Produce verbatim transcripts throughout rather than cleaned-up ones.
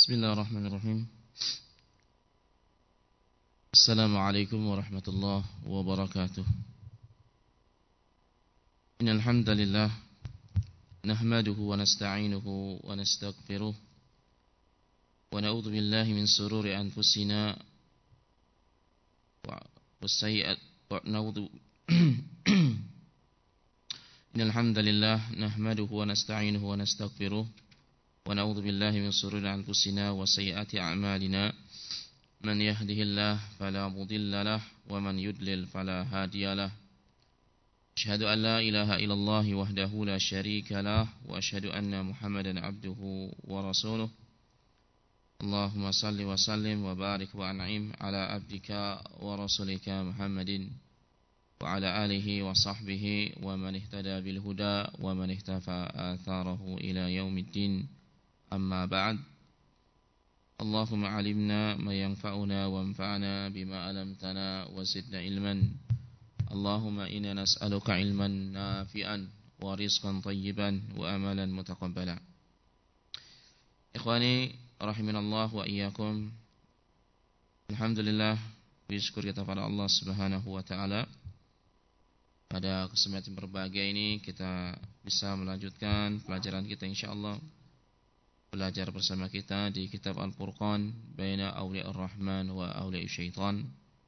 Bismillahirrahmanirrahim. Assalamualaikum warahmatullahi wabarakatuh. Innal hamdalillah nahmaduhu wa nasta'inuhu wa nastaghfiruh wa na'udzu billahi min shururi anfusina wa sayyi'at wa na'udzu Innal hamdalillah nahmaduhu wa nasta'inuhu wa nastaghfiruh wa na'udzu billahi min shururi anfusina wa sayyiati a'malina man yahdihillahu fala mudilla lahu wa man yudlil fala hadiya lahu asyhadu an la ilaha illallah wahdahu la syarika lahu wa asyhadu anna muhammadan abduhu wa rasuluh Allahumma salli wa sallim wa barik wa an'im ala abdika wa rasulika Muhammadin wa ala alihi wa sahbihi wa man ihtada bil huda wa man ihtafa atharahu ila yaumiddin. Amma ba'd. Allahumma alimna ma yanfa'una wanfa'na bima 'allamtana wa zidna ilman. Allahumma inna nas'aluka ilman nafi'an wa rizqan thayyiban wa amalan mutaqabbala. Ikhwani rahimanallah wa iyyakum. Alhamdulillah, bersyukur kita pada Allah Subhanahu wa taala. Pada kesempatan berbahagia ini kita bisa melanjutkan pelajaran kita insyaallah. Belajar bersama kita di kitab Al-Furqan baina awliya'ir rahman wa awliya'ish syaitan.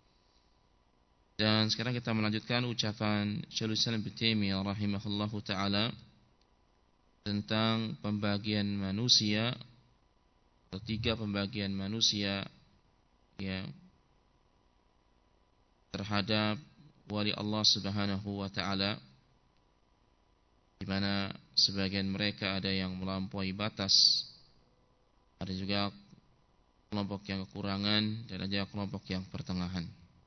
Dan sekarang kita melanjutkan ucapan Syaikhul Islam Ibnu Taimiyah rahimahullahu taala tentang pembagian manusia atau tiga pembagian manusia ya terhadap wali Allah Subhanahu wa taala, di mana sebagian mereka ada yang melampaui batas, ada juga kelompok yang kekurangan, dan ada kelompok yang pertengahan.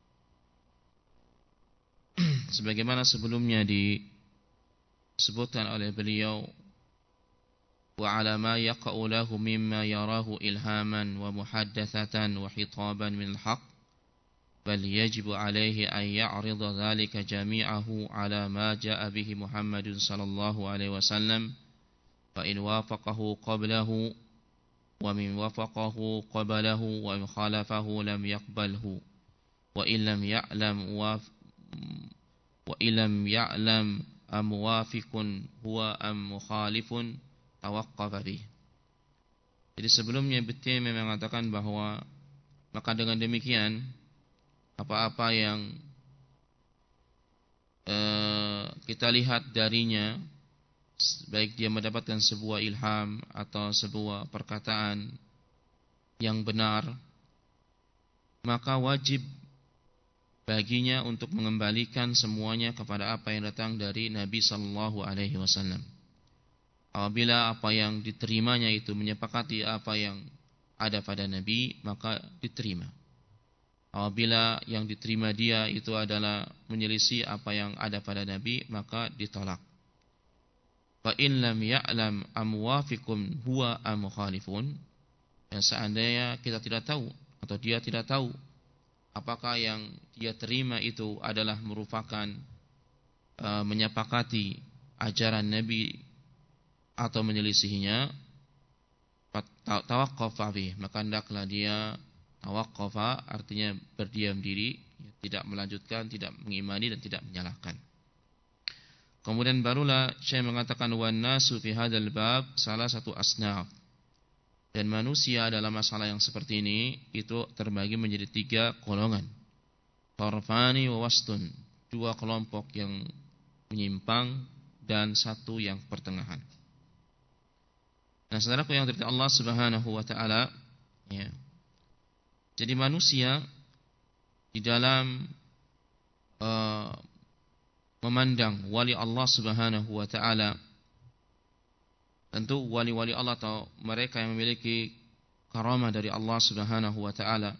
Sebagaimana sebelumnya disebutkan oleh beliau, wa ala ma yaqa'u lahu mimma yarahu ilhaman wa muhaddatsatan wa hitaban min al-haq bal yajibu alaihi an ya'rida dhalika jami'ahu ala ma ja'a bihi Muhammadun sallallahu alaihi wasallam fa in wafaqahu qablahu wa min wafaqahu qablahu wa in khalafahu lam yaqbalhu wa in lam ya'lam wa wa in lam ya'lam am muwafiqun huwa am mukhalifun tawaqqafa bih. Jadi sebelumnya Ibnu Taimiyah mengatakan bahwa maka dengan demikian apa-apa yang eh, kita lihat darinya, baik dia mendapatkan sebuah ilham atau sebuah perkataan yang benar, maka wajib baginya untuk mengembalikan semuanya kepada apa yang datang dari Nabi sallallahu alaihi wasallam. Apabila apa yang diterimanya itu menyepakati apa yang ada pada Nabi, maka diterima. Apabila yang diterima dia itu adalah menyelisih apa yang ada pada Nabi, maka ditolak. Fa in lam ya'lam am muwafiqun huwa am mukhalifun. Dan seandainya kita tidak tahu atau dia tidak tahu apakah yang dia terima itu adalah merupakan uh, menyepakati ajaran Nabi atau menyelisihinya, tawaqqafa bih, maka hendaklah dia tawaqqafa, artinya berdiam diri, tidak melanjutkan, tidak mengimani dan tidak menyalahkan. Kemudian barulah Syekh mengatakan wan nasu fi hadzal bab salah satu asnaf. Dan manusia dalam masalah yang seperti ini itu terbagi menjadi tiga golongan. Tarfani wa wastun, dua kelompok yang menyimpang dan satu yang pertengahan. Nah, saudaraku yang dirahmati Allah Subhanahu wa taala, ya. Jadi manusia di dalam uh, memandang wali Allah Subhanahu wa taala, tentu wali-wali Allah atau mereka yang memiliki karamah dari Allah Subhanahu wa taala,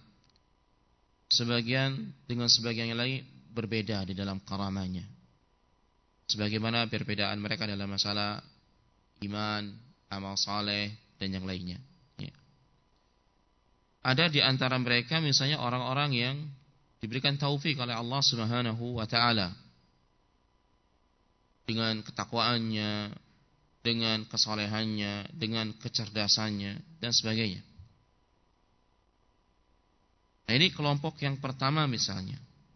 sebagian dengan sebagian yang lain berbeda di dalam karamahnya. Sebagaimana perbedaan mereka dalam masalah iman, amal saleh dan yang lainnya. Ya. Ada di antara mereka misalnya orang-orang yang diberikan taufik oleh Allah Subhanahu wa taala dengan ketakwaannya, dengan kesalehannya, dengan kecerdasannya dan sebagainya. Nah, ini kelompok yang pertama misalnya.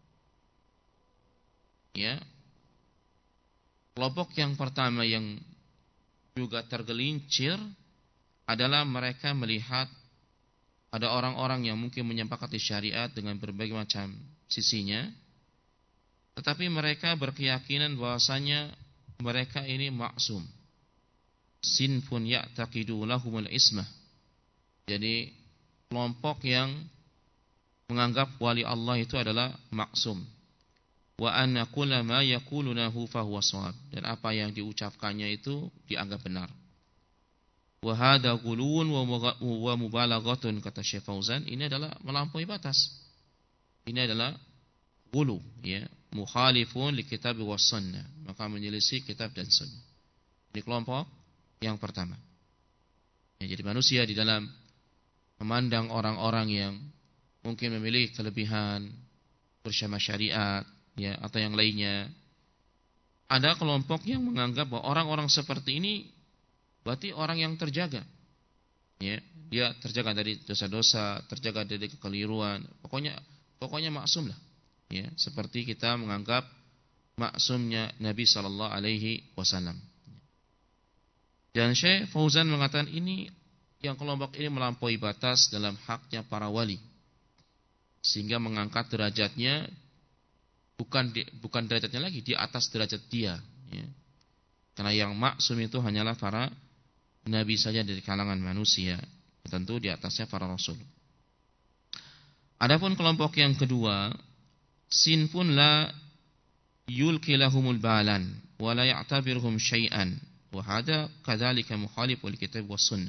Ya. Kelompok yang pertama yang juga tergelincir adalah mereka melihat ada orang-orang yang mungkin menyepakati syariat dengan berbagai macam sisinya, tetapi mereka berkeyakinan bahwasanya mereka ini maksum. Sinfun ya'taqidu lahumul ismah. Jadi kelompok yang menganggap wali Allah itu adalah maksum. Wa anna kulla ma yaqulunahu fahuwa shawab, dan apa yang diucapkannya itu dianggap benar. Wa hadza ghuluun wa mubalaghatun, kata Syekh Fauzan, ini adalah melampaui batas. Ini adalah ghulu, ya, mukhalifun li kitab was sunnah, maka menyelisih kitab dan sunnah. Ini kelompok yang pertama. Ya, jadi manusia di dalam memandang orang-orang yang mungkin memiliki kelebihan bersama syariat, ya, atau yang lainnya, ada kelompok yang menganggap bahwa orang-orang seperti ini berarti orang yang terjaga, ya, dia terjaga dari dosa-dosa, terjaga dari kekeliruan, pokoknya pokoknya maksum lah, ya, seperti kita menganggap maksumnya Nabi Sallallahu Alaihi Wasallam. Dan Syekh Fauzan mengatakan ini yang kelompok ini melampaui batas dalam haknya para wali, sehingga mengangkat derajatnya bukan di, bukan derajatnya lagi di atas derajat dia, ya. Karena yang maksum itu hanyalah para nabi saja dari kalangan manusia, tentu di atasnya para rasul. Adapun kelompok yang kedua, sinfun la yulki lahumul balan wa la ya'tabirhum syai'an wa hadza kadzalika mukhalif lil kitab was sunnah.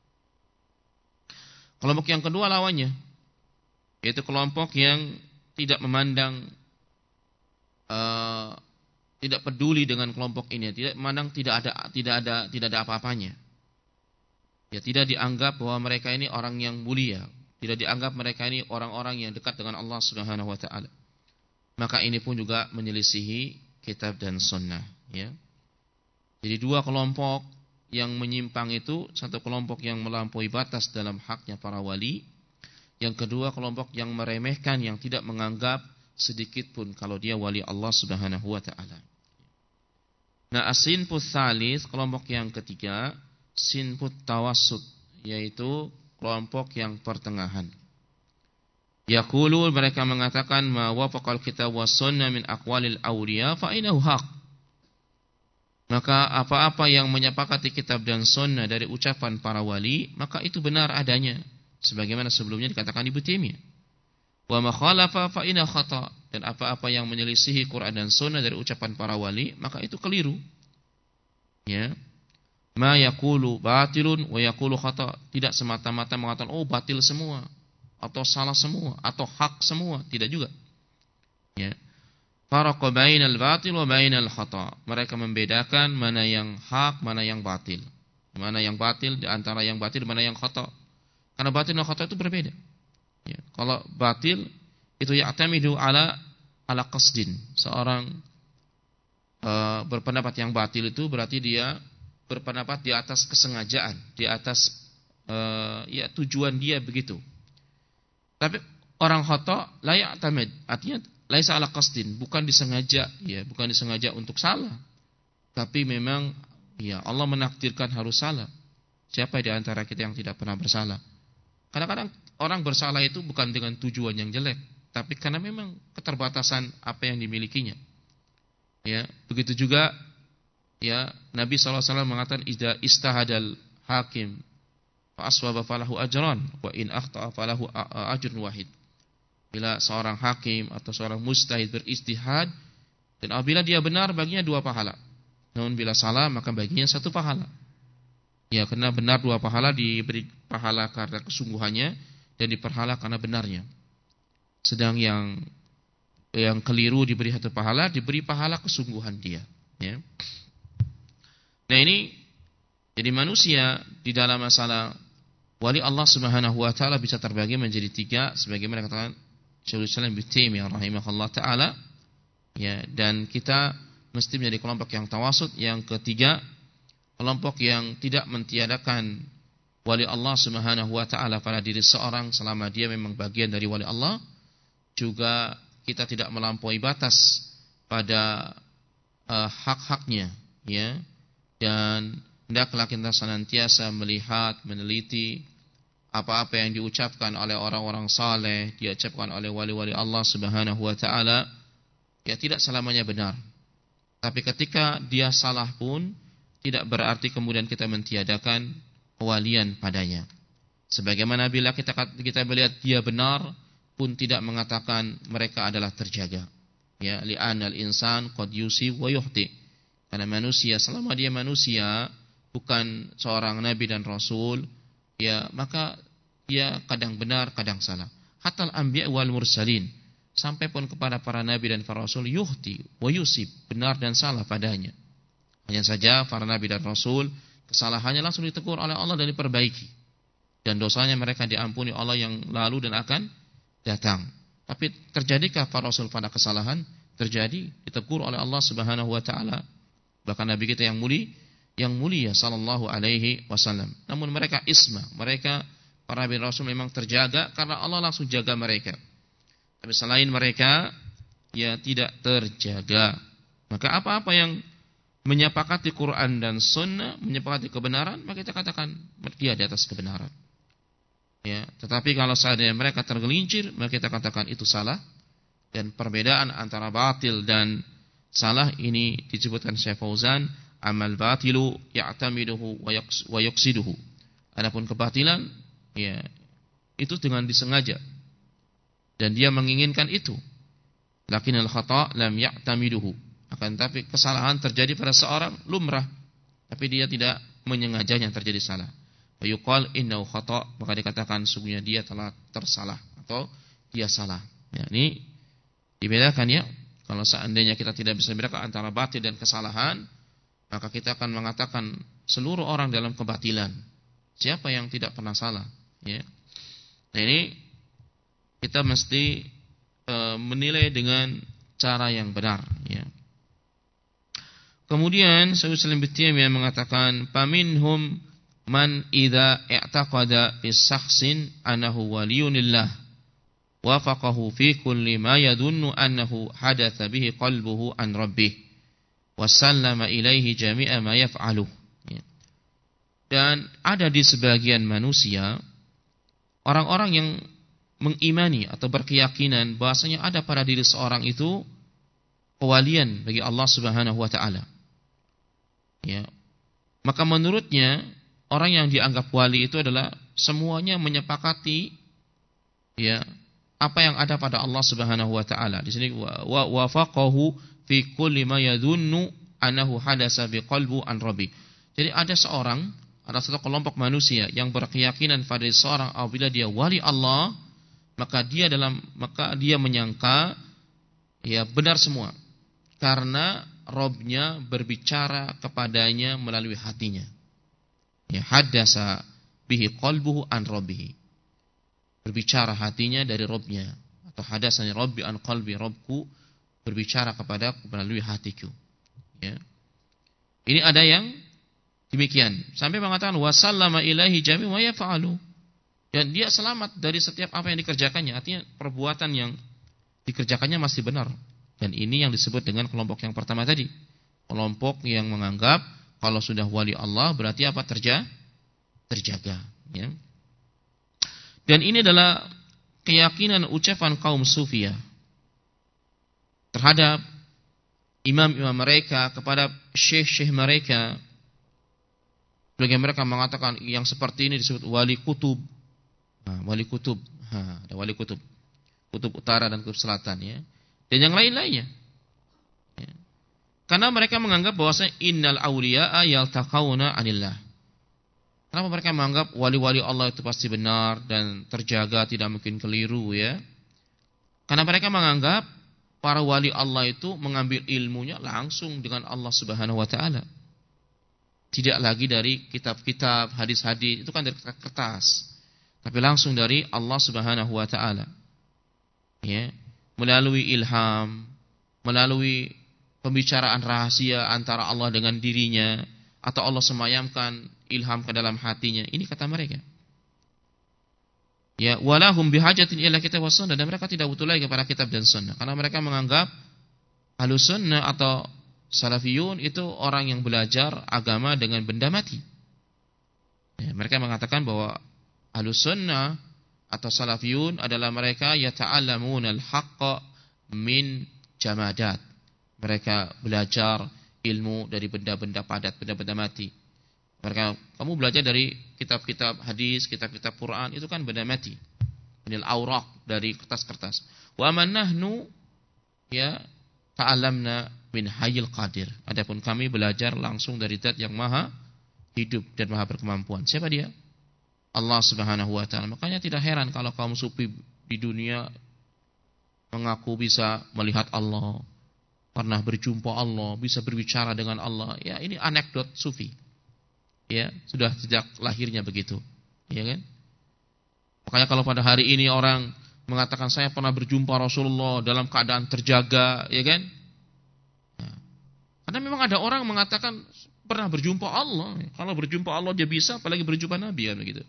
Kelompok yang kedua lawannya, yaitu kelompok yang tidak memandang uh, tidak peduli dengan kelompok ini, tidak memandang tidak ada tidak ada tidak ada apa-apanya. Ya, tidak dianggap bahwa mereka ini orang yang mulia, tidak dianggap mereka ini orang-orang yang dekat dengan Allah Subhanahu wa taala. Maka ini pun juga menyelisihi kitab dan sunnah, ya. Jadi dua kelompok yang menyimpang itu, satu kelompok yang melampaui batas dalam haknya para wali, yang kedua kelompok yang meremehkan, yang tidak menganggap sedikit pun kalau dia wali Allah Subhanahu wa taala. Nah, as-sinfus tsalis, kelompok yang ketiga, sinfut tawassut, yaitu kelompok yang pertengahan. Yaqulu, mereka mengatakan, ma wafaqal kitab was sunnah min aqwalil awliya fa innahu haq. Maka apa-apa yang menyepakati kitab dan sunnah dari ucapan para wali, maka itu benar adanya, sebagaimana sebelumnya dikatakan Ibnu Taimiyah. Wa ma khalafa fa inna khata, dan apa-apa yang menyelisihi Quran dan sunnah dari ucapan para wali, maka itu keliru. Ya. Ma yaqulu batilun wa yaqulu khata, tidak semata-mata mengatakan oh batil semua atau salah semua atau hak semua, tidak juga. Ya. Faraqa bainal batil wa bainal khata, mereka membedakan mana yang hak, mana yang batil. Mana yang batil di antara yang batil, mana yang khata. Karena batil dan khata itu berbeda. Ya. Kalau batil itu ya'tamidu ala ala qasdin. Seorang uh, berpendapat yang batil itu berarti dia berpendapat di atas kesengajaan, di atas uh, ya tujuan dia begitu. Tapi orang khata la ya'tamid, artinya laisa ala qasdin, bukan disengaja, ya, bukan disengaja untuk salah. Tapi memang ya Allah menakdirkan harus salah. Siapa di antara kita yang tidak pernah bersalah? Kadang-kadang orang bersalah itu bukan dengan tujuan yang jelek, tapi karena memang keterbatasan apa yang dimilikinya. Ya, begitu juga ya Nabi sallallahu alaihi wasallam mengatakan idza istahadal hakim fa aswaba falahu ajran wa in akhta'a falahu ajrun wahid. Bila seorang hakim atau seorang mujtahid beristihad dan apabila dia benar baginya dua pahala. Namun bila salah maka baginya satu pahala. Ya, karena benar dua pahala, diberi pahala karena kesungguhannya dan diperhala karena benarnya. Sedang yang yang keliru diberi satu pahala, diberi pahala kesungguhan dia, ya. Nah, ini jadi manusia di dalam masalah wali Allah Subhanahu wa taala bisa terbagi menjadi tiga sebagaimana katakan Syaikhul Islam Ibnu Taimiyah rahimahullah taala, ya, dan kita mesti menjadi kelompok yang tawasud. Yang ketiga, kelompok yang tidak mentiadakan wali Allah Subhanahu wa taala pada diri seorang selama dia memang bagian dari wali Allah. Juga kita tidak melampaui batas pada uh, hak-haknya, ya. Dan hendaklah kita senantiasa melihat, meneliti apa-apa yang diucapkan oleh orang-orang saleh, diucapkan oleh wali-wali Allah Subhanahu wa taala, ya tidak selamanya benar. Tapi ketika dia salah pun tidak berarti kemudian kita mentiadakan kewalian padanya. Sebagaimana bila kita kita melihat dia benar pun tidak mengatakan mereka adalah terjaga. Ya, li'anal insan qad yusib wa yukhti. Karena manusia selama dia manusia bukan seorang nabi dan rasul, ya maka dia kadang benar, kadang salah. Hatta al-anbiya wal mursalin, sampai pun kepada para nabi dan para rasul, yukhti wa yusib, benar dan salah padanya. Hanya saja para nabi dan rasul kesalahannya langsung ditegur oleh Allah dan diperbaiki. Dan dosanya mereka diampuni Allah yang lalu dan akan datang. Tapi terjadikah para rasul pada kesalahan? Terjadi, ditegur oleh Allah Subhanahu wa taala. Bahkan nabi kita yang mulia, yang mulia sallallahu alaihi wasallam. Namun mereka isma, mereka para nabi rasul memang terjaga karena Allah langsung jaga mereka. Tapi selain mereka ya tidak terjaga. Maka apa-apa yang menyepakati Quran dan sunnah, menyepakati kebenaran, maka kita katakan dia di atas kebenaran. Ya, tetapi kalau seandainya mereka tergelincir, maka kita katakan itu salah. Dan perbedaan antara batil dan salah ini disebutkan Syekh Fauzan, amal batilu ya'tamiduhu wa yuqsiduhu. Adapun kebatilan, ya itu dengan disengaja dan dia menginginkan itu. Lakinnal khata' lam ya'tamiduhu. Akan tapi kesalahan terjadi pada seorang lumrah, tapi dia tidak menyengajanya terjadi salah. Yuqal innahu khata', maka dikatakan sungguhnya dia telah tersalah atau dia salah. Ya, ini dibedakan ya. Kalau seandainya kita tidak bisa membedakan antara batil dan kesalahan, maka kita akan mengatakan seluruh orang dalam kebatilan. Siapa yang tidak pernah salah? Ya. Nah ini kita mesti e, menilai dengan cara yang benar. Ya. Kemudian Syaikhul Islam Ibnu Taimiyah mengatakan, "Faminhum man idza i'taqada fi shakhsin annahu waliyunillah wafaqahu fi kulli ma yadhunnu annahu hadatha bihi qalbuhu an rabbih wa sallama ilaihi jami'a ma yaf'aluh." Dan ada di sebagian manusia orang-orang yang mengimani atau berkeyakinan bahasanya ada pada diri seorang itu kewalian bagi Allah Subhanahu wa taala. Ya. Maka menurutnya orang yang dianggap wali itu adalah semuanya menyepakati ya apa yang ada pada Allah Subhanahu wa taala. Di sini wa wafaqahu fi kulli ma yadhunnu annahu hadasa biqalbu an rabbi. Jadi ada seorang, ada satu kelompok manusia yang berkeyakinan pada seorang apabila dia wali Allah, maka dia dalam maka dia menyangka ya benar semua. Karena Robnya berbicara kepadanya melalui hatinya. Ya, hadasa bihi qalbuhu an rabbihi. Berbicara hatinya dari Robnya. Atau hadasanya Rabbi an qalbi, Robku berbicara kepadaku melalui hatiku. Ya. Ini ada yang demikian. Sampai mengatakan wasallama ilahi jami' wa yaf'alu. Dan dia selamat dari setiap apa yang dikerjakannya. Artinya perbuatan yang dikerjakannya masih benar. Dan ini yang disebut dengan kelompok yang pertama tadi. Kelompok yang menganggap kalau sudah wali Allah berarti apa? Terja, terjaga. Ya. Dan ini adalah keyakinan ucapan kaum Sufiyah terhadap imam-imam mereka, kepada syekh-syekh mereka. Bagi mereka mengatakan yang seperti ini disebut wali kutub. Nah, wali kutub. Ha, ada wali kutub. Kutub utara dan kutub selatan ya. Dan yang lain-lainnya. Ya. Karena mereka menganggap bahwasanya innal awliya'a yaltaqawna 'anillah. Kenapa mereka menganggap wali-wali Allah itu pasti benar dan terjaga, tidak mungkin keliru ya? Karena mereka menganggap para wali Allah itu mengambil ilmunya langsung dengan Allah Subhanahu wa taala. Tidak lagi dari kitab-kitab, hadis-hadis, itu kan dari kertas. Tapi langsung dari Allah Subhanahu wa taala. Ya. Melalui ilham, melalui pembicaraan rahasia antara Allah dengan dirinya, atau Allah semayamkan ilham ke dalam hatinya. Ini kata mereka. Ya, walahum bihajatin ila kitab was sunnah, dan mereka tidak butuh lagi kepada kitab dan sunnah, karena mereka menganggap Ahlus Sunnah atau Salafiyun itu orang yang belajar agama dengan benda mati. Ya, mereka mengatakan bahwa Ahlus Sunnah atau Salafiyun adalah mereka yata'allamuna al-haqqa min jamadat. Mereka belajar ilmu dari benda-benda padat, benda-benda mati. Mereka, kamu belajar dari kitab-kitab hadis, kitab-kitab Quran, itu kan benda mati. Minal awraq, dari kertas-kertas. Wa man nahnu ya ta'allamna min hayyil qadir. Adapun kami belajar langsung dari zat yang maha hidup dan maha berkemampuan. Siapa dia? Allah Subhanahu wa taala. Makanya tidak heran kalau kaum sufi di dunia mengaku bisa melihat Allah, pernah berjumpa Allah, bisa berbicara dengan Allah. Ya, ini anekdot sufi. Ya, sudah sejak lahirnya begitu. Ya kan? Makanya kalau pada hari ini orang mengatakan saya pernah berjumpa Rasulullah dalam keadaan terjaga, ya kan? Nah, karena memang ada orang mengatakan pernah berjumpa Allah. Kalau berjumpa Allah dia bisa, apalagi berjumpa Nabi kan begitu.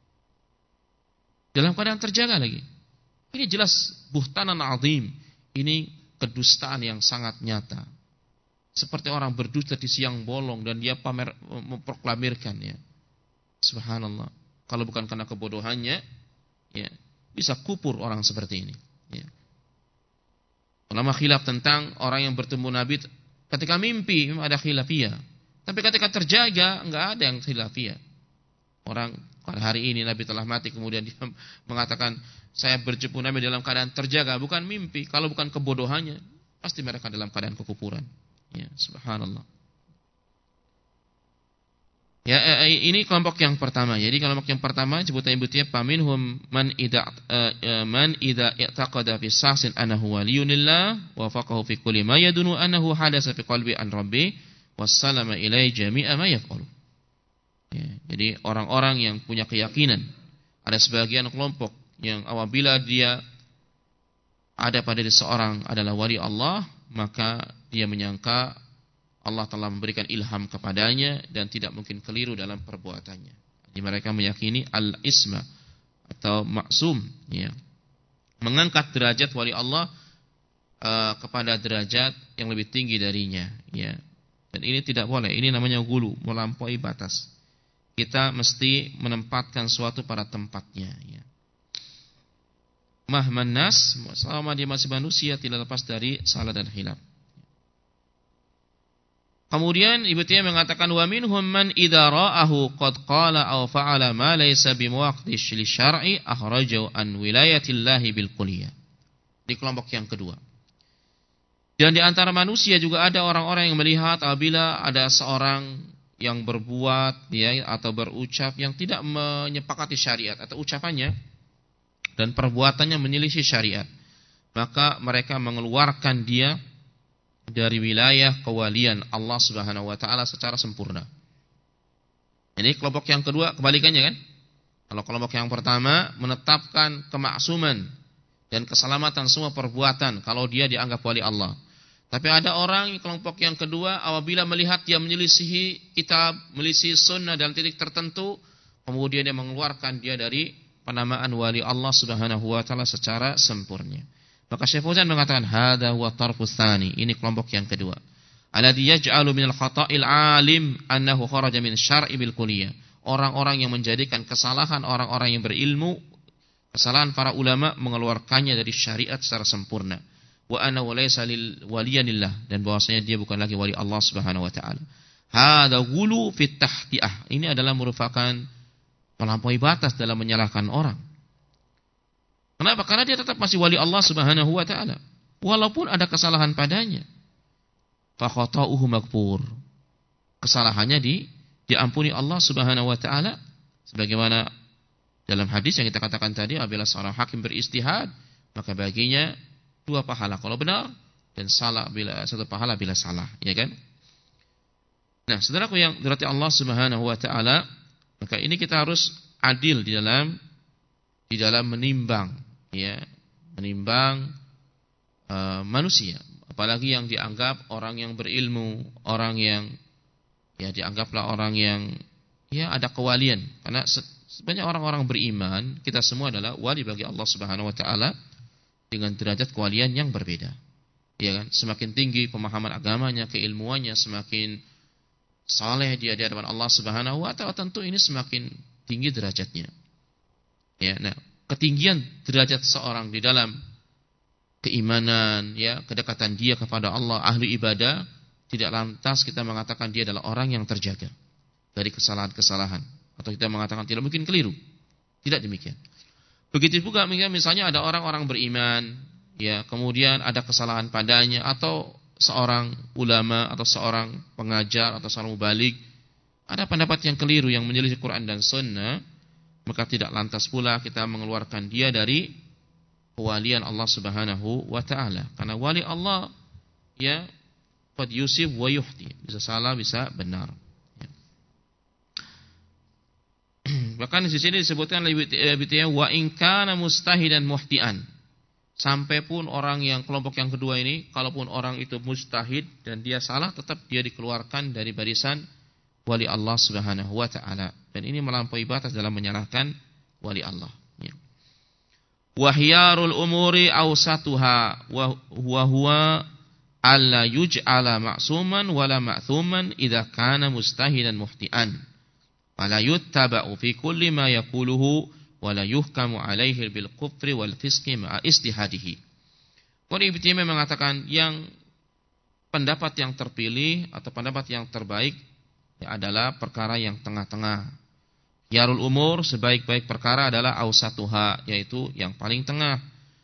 Dalam keadaan terjaga lagi. Ini jelas buhtanan azim. Ini kedustaan yang sangat nyata. Seperti orang berdusta di siang bolong dan dia pamer memproklamirkan ya. Subhanallah. Kalau bukan karena kebodohannya, ya, bisa kupur orang seperti ini. Ya. Ulama khilaf tentang orang yang bertemu Nabi ketika mimpi, memang ada khilafiyah. Tapi ketika terjaga, enggak ada yang khilafiyah. Orang pada hari ini Nabi telah mati, kemudian dia mengatakan saya berjumpa Nabi dalam keadaan terjaga, bukan mimpi. Kalau bukan kebodohannya, pasti mereka dalam keadaan kekufuran. Ya, subhanallah. Ya, ini kelompok yang pertama. Jadi kelompok yang pertama sebutan ibutnya paminhum man idza uh, man idza i'taqada fi sahsin annahu waliyunillah wa faqahu fi kulli ma yadunu annahu hadasa fi qalbi an rabbi wassallama ilai jami'a ma yaqulu. Ya, jadi orang-orang yang punya keyakinan, ada sebagian kelompok yang apabila dia ada pada diri seorang adalah wali Allah, maka dia menyangka Allah telah memberikan ilham kepadanya dan tidak mungkin keliru dalam perbuatannya. Jadi mereka meyakini al-isma atau maksum, ya, mengangkat derajat wali Allah uh, kepada derajat yang lebih tinggi darinya, ya. Dan ini tidak boleh. Ini namanya gulu, melampaui batas. Kita mesti menempatkan suatu pada tempatnya, ya. Mahman nas, selama dia masih manusia, tidak lepas dari salah dan khilaf. Kemudian Ibnu Taimiyah mengatakan wa minhum man idza ra'ahu qad qala aw fa'ala ma laysa bimuwaqtish li syar'i akhrajahu an wilayatillahi bil kulliyah. Di kelompok yang kedua. Dan di antara manusia juga ada orang-orang yang melihat apabila ada seorang yang berbuat ya atau berucap yang tidak menyepakati syariat atau ucapannya dan perbuatannya menyelisih syariat, maka mereka mengeluarkan dia dari wilayah kewalian Allah Subhanahu wa taala secara sempurna. Ini kelompok yang kedua kebalikannya kan? Kalau kelompok yang pertama menetapkan kemaksuman dan keselamatan semua perbuatan kalau dia dianggap wali Allah. Tapi ada orang kelompok yang kedua apabila melihat dia menyelisihi kitab, menyelisihi sunnah dalam titik tertentu, kemudian dia mengeluarkan dia dari penamaan wali Allah Subhanahu wa taala secara sempurna. Maka Syekh Fauzan mengatakan hadza huwa tarfus tsani, ini kelompok yang kedua. Alladzi yaj'alu minal khata'il 'alim annahu kharaja min syar'i bil kulliyah. Orang-orang yang menjadikan kesalahan orang-orang yang berilmu, kesalahan para ulama mengeluarkannya dari syariat secara sempurna. Wa annahu laysa lil waliyanillah, dan bahwasanya dia bukan lagi wali Allah Subhanahu wa taala. Hadza ghulu fit tahti'ah. Ini adalah merupakan melampaui batas dalam menyalahkan orang. Kenapa? Karena dia tetap masih wali Allah Subhanahu wa taala, walaupun ada kesalahan padanya. Fa khata'uhu maghfur. Kesalahannya di diampuni Allah Subhanahu wa taala, sebagaimana dalam hadis yang kita katakan tadi, apabila seorang hakim beristihad, maka baginya dua pahala kalau benar dan salah bila satu pahala bila salah, ya kan? Nah, saudaraku yang dirahmati Allah Subhanahu wa taala, maka ini kita harus adil di dalam di dalam menimbang, ya, menimbang uh, manusia, apalagi yang dianggap orang yang berilmu, orang yang ya dianggaplah orang yang ya ada kewalian. Karena sebanyak orang-orang beriman, kita semua adalah wali bagi Allah Subhanahu wa taala dengan derajat kewalian yang berbeda. Ya kan? Semakin tinggi pemahaman agamanya, keilmuannya, semakin saleh dia di hadapan Allah Subhanahu wa taala, tentu ini semakin tinggi derajatnya. Ya, nah, ketinggian derajat seorang di dalam keimanan, ya, kedekatan dia kepada Allah, ahli ibadah, tidak lantas kita mengatakan dia adalah orang yang terjaga dari kesalahan-kesalahan, atau kita mengatakan tidak mungkin keliru. Tidak demikian. Begitu juga misalnya ada orang-orang beriman, ya, kemudian ada kesalahan padanya, atau seorang ulama atau seorang pengajar atau seorang mubalik ada pendapat yang keliru yang menyelisih Quran dan Sunnah, maka tidak lantas pula kita mengeluarkan dia dari kewalian Allah Subhanahu wa taala. Karena wali Allah, ya, qad yusib wa yuhti, bisa salah bisa benar. Bahkan di sini disebutkan lebih wa in kana mustahidan muhtian. Sampai pun orang yang kelompok yang kedua ini, kalaupun orang itu mustahid dan dia salah, tetap dia dikeluarkan dari barisan wali Allah Subhanahu wa taala. Dan ini melampaui batas dalam menyalahkan wali Allah. Ya. Wahyarul umuri awsatuha wa huwa alla yuj'ala ma'suman wala ma'thuman idza kana mustahidan muhtian. Fala yuttaba'u fi kulli ma yaquluhu wala yuhkamu alaihi bil kufri wal fisqi ma'a istihadihi. Qul Ibnu Taimiyah mengatakan yang pendapat yang terpilih atau pendapat yang terbaik ya adalah perkara yang tengah-tengah. Yarul umur, sebaik-baik perkara adalah ausatuha, yaitu yang paling tengah.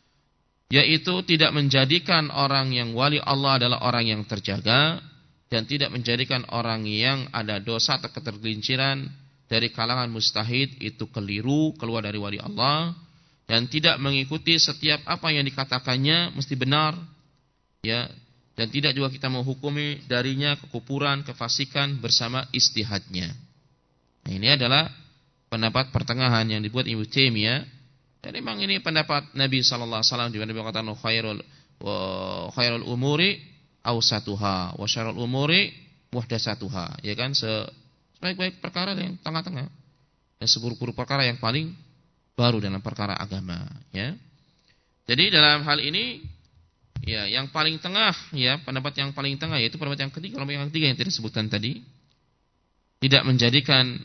Yaitu tidak menjadikan orang yang wali Allah adalah orang yang terjaga, dan tidak menjadikan orang yang ada dosa atau ketergelinciran dari kalangan mustahid itu keliru, keluar dari wali Allah, dan tidak mengikuti setiap apa yang dikatakannya mesti benar, ya, dan tidak juga kita menghukumi darinya kekufuran, kefasikan bersama istihadnya. Nah, ini adalah pendapat pertengahan yang dibuat Ibnu Taimiyah, dan memang ini pendapat Nabi sallallahu alaihi wasallam di mana beliau mengatakan khairul wa khairul umuri awsatuha wa syarrul umuri muhdatsatuha, ya kan, sebaik-baik perkara yang tengah-tengah dan seburuk-buruk perkara yang paling baru dalam perkara agama, ya. Jadi dalam hal ini ya yang paling tengah, ya, pendapat yang paling tengah yaitu pendapat yang ketiga, kelompok yang ketiga yang tidak disebutkan tadi, tidak menjadikan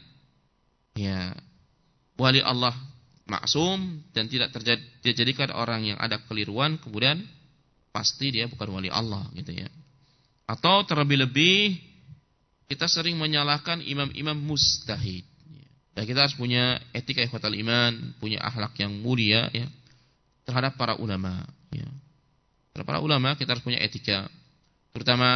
ya wali Allah maksum dan tidak terjadi dijadikan orang yang ada keliruan kemudian pasti dia bukan wali Allah, gitu ya. Atau terlebih-lebih kita sering menyalahkan imam-imam mustahid. Dan kita harus punya etika ikhwatal iman, punya akhlak yang mulia, ya, terhadap para ulama, ya. Terhadap para ulama kita harus punya etika, terutama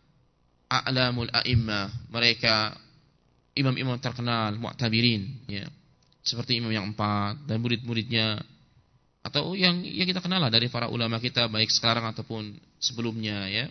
a'lamul a'immah, mereka imam-imam terkenal, mu'tabirin, ya, seperti imam yang empat dan murid-muridnya, atau yang yang kita kenal lah dari para ulama kita baik sekarang ataupun sebelumnya, ya.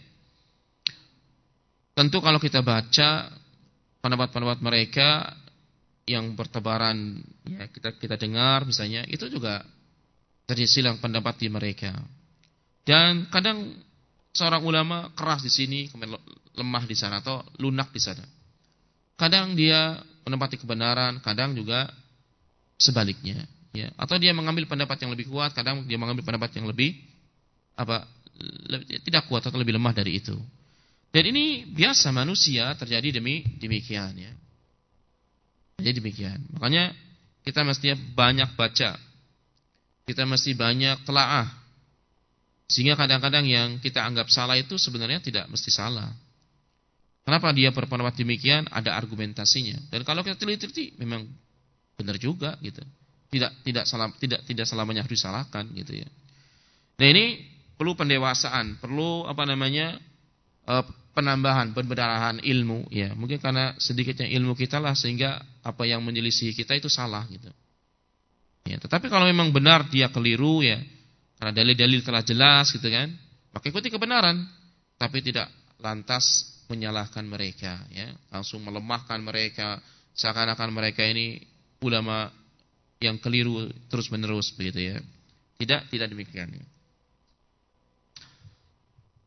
Tentu kalau kita baca pendapat-pendapat mereka yang bertebaran, ya, kita kita dengar misalnya, itu juga terjadi silang pendapat di mereka. Dan kadang seorang ulama keras di sini, kemudian lemah di sana atau lunak di sana. Kadang dia menempati kebenaran, kadang juga sebaliknya, ya. Atau dia mengambil pendapat yang lebih kuat, kadang dia mengambil pendapat yang lebih apa lebih, tidak kuat atau lebih lemah dari itu. Dan ini biasa manusia terjadi demi demikian, ya. Jadi demikian. Makanya kita mesti banyak baca. Kita mesti banyak telaah. Sehingga kadang-kadang yang kita anggap salah itu sebenarnya tidak mesti salah. Kenapa dia berpendapat demikian? Ada argumentasinya. Dan kalau kita teliti-teliti memang benar juga, gitu. Tidak tidak salah tidak tidak selamanya harus disalahkan, gitu, ya. Nah, ini perlu pendewasaan, perlu apa namanya? Uh, penambahan, pembenaran ilmu, ya. Mungkin karena sedikitnya ilmu kita lah sehingga apa yang menyelisih kita itu salah, gitu. Ya, tetapi kalau memang benar dia keliru, ya, karena dalil-dalil telah jelas, gitu kan, maka ikuti kebenaran, tapi tidak lantas menyalahkan mereka, ya, langsung melemahkan mereka, seakan-akan mereka ini ulama yang keliru terus-menerus, begitu, ya. Tidak, tidak demikian, ya.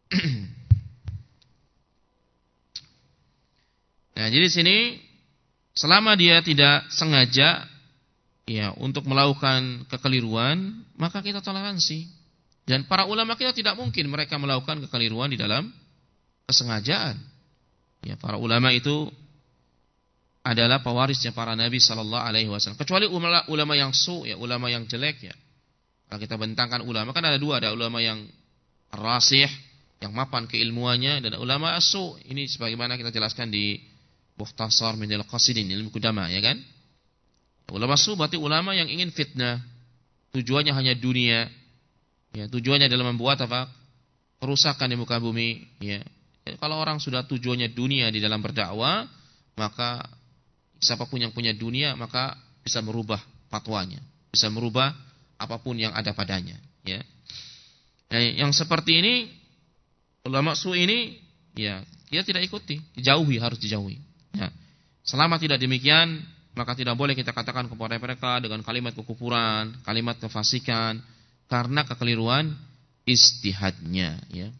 Nah, jadi sini selama dia tidak sengaja ya untuk melakukan kekeliruan, maka kita toleransi. Dan para ulama kita tidak mungkin mereka melakukan kekeliruan di dalam kesengajaan. Ya, para ulama itu adalah pewarisnya para nabi sallallahu alaihi wasallam. Kecuali ulama, ulama yang su, ya, ulama yang jelek ya. Kalau kita bentangkan ulama kan ada dua, ada ulama yang rasih, yang mapan keilmuannya, dan ulama as-su. Ini sebagaimana kita jelaskan di Mukhtasar Minhajul Qasidin ilmu Qudama, ya kan? Ulama as-su berarti ulama yang ingin fitnah, tujuannya hanya dunia. Ya, tujuannya adalah membuat apa? Kerusakan di muka bumi, ya. Kalau orang sudah tujuannya dunia di dalam berdakwah, maka siapapun yang punya dunia maka bisa merubah fatwanya, bisa merubah apapun yang ada padanya. Ya, nah, yang seperti ini ulama su ini, ya dia tidak ikuti, dijauhi, harus dijauhi. Ya. Selama tidak demikian, maka tidak boleh kita katakan kepada mereka dengan kalimat kekufuran, kalimat kefasikan, karena kekeliruan ijtihadnya. Ya.